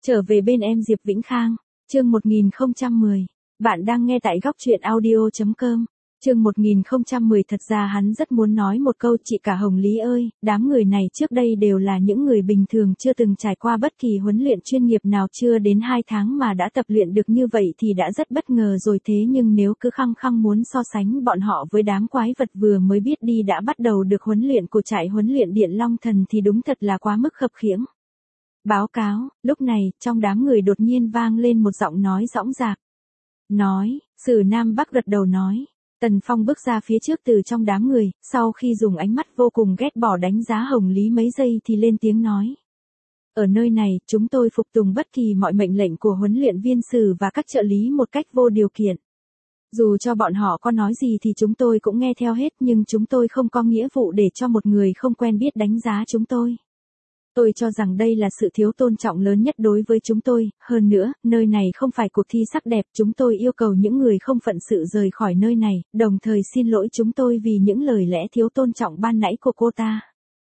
Trở về bên em Diệp Vĩnh Khang, chương 1010. Bạn đang nghe tại góc truyện audio.com. Chương 1010 thật ra hắn rất muốn nói một câu chị cả Hồng Lý ơi, đám người này trước đây đều là những người bình thường chưa từng trải qua bất kỳ huấn luyện chuyên nghiệp nào, chưa đến 2 tháng mà đã tập luyện được như vậy thì đã rất bất ngờ rồi, thế nhưng nếu cứ khăng khăng muốn so sánh bọn họ với đám quái vật vừa mới biết đi đã bắt đầu được huấn luyện của trại huấn luyện Điện Long Thần thì đúng thật là quá mức khập khiễng. Báo cáo, lúc này, trong đám người đột nhiên vang lên một giọng nói dõng dạc. Nói, Sử Nam Bắc gật đầu nói. Tần Phong bước ra phía trước từ trong đám người, sau khi dùng ánh mắt vô cùng ghét bỏ đánh giá Hồng Lý mấy giây thì lên tiếng nói. Ở nơi này, chúng tôi phục tùng bất kỳ mọi mệnh lệnh của huấn luyện viên Sử và các trợ lý một cách vô điều kiện. Dù cho bọn họ có nói gì thì chúng tôi cũng nghe theo hết, nhưng chúng tôi không có nghĩa vụ để cho một người không quen biết đánh giá chúng tôi. Tôi cho rằng đây là sự thiếu tôn trọng lớn nhất đối với chúng tôi, hơn nữa, nơi này không phải cuộc thi sắc đẹp, chúng tôi yêu cầu những người không phận sự rời khỏi nơi này, đồng thời xin lỗi chúng tôi vì những lời lẽ thiếu tôn trọng ban nãy của cô ta.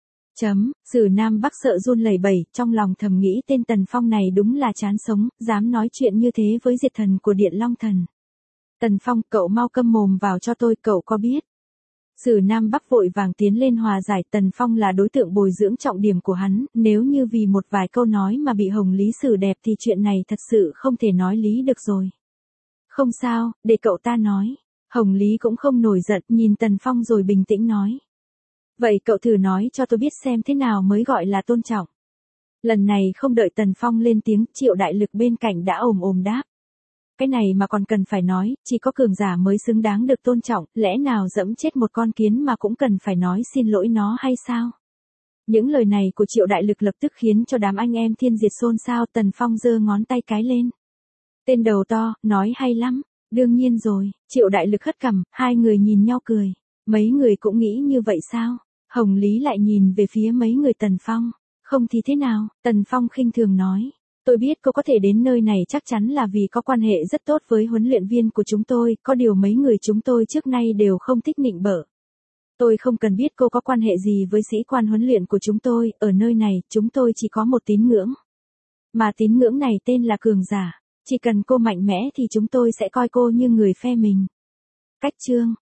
Sử Nam Bắc sợ run lẩy bẩy, trong lòng thầm nghĩ tên Tần Phong này đúng là chán sống, dám nói chuyện như thế với diệt thần của Điện Long Thần. Tần Phong, cậu mau câm mồm vào cho tôi, cậu có biết. Sử Nam Bắc vội vàng tiến lên hòa giải, Tần Phong là đối tượng bồi dưỡng trọng điểm của hắn, nếu như vì một vài câu nói mà bị Hồng Lý xử đẹp thì chuyện này thật sự không thể nói lý được rồi. Không sao, để cậu ta nói. Hồng Lý cũng không nổi giận, nhìn Tần Phong rồi bình tĩnh nói. Vậy cậu thử nói cho tôi biết xem thế nào mới gọi là tôn trọng. Lần này không đợi Tần Phong lên tiếng, Triệu Đại Lực bên cạnh đã ồm ồm đáp. Cái này mà còn cần phải nói, chỉ có cường giả mới xứng đáng được tôn trọng, lẽ nào dẫm chết một con kiến mà cũng cần phải nói xin lỗi nó hay sao? Những lời này của Triệu Đại Lực lập tức khiến cho đám anh em Thiên Diệt xôn xao. Tần Phong giơ ngón tay cái lên. Tên đầu to, nói hay lắm, đương nhiên rồi. Triệu Đại Lực hất cằm, hai người nhìn nhau cười. Mấy người cũng nghĩ như vậy sao? Hồng Lý lại nhìn về phía mấy người Tần Phong. Không thì thế nào? Tần Phong khinh thường nói. Tôi biết cô có thể đến nơi này chắc chắn là vì có quan hệ rất tốt với huấn luyện viên của chúng tôi, có điều mấy người chúng tôi trước nay đều không thích nịnh bợ. Tôi không cần biết cô có quan hệ gì với sĩ quan huấn luyện của chúng tôi, ở nơi này, chúng tôi chỉ có một tín ngưỡng. Mà tín ngưỡng này tên là cường giả, chỉ cần cô mạnh mẽ thì chúng tôi sẽ coi cô như người phe mình. Cách chương.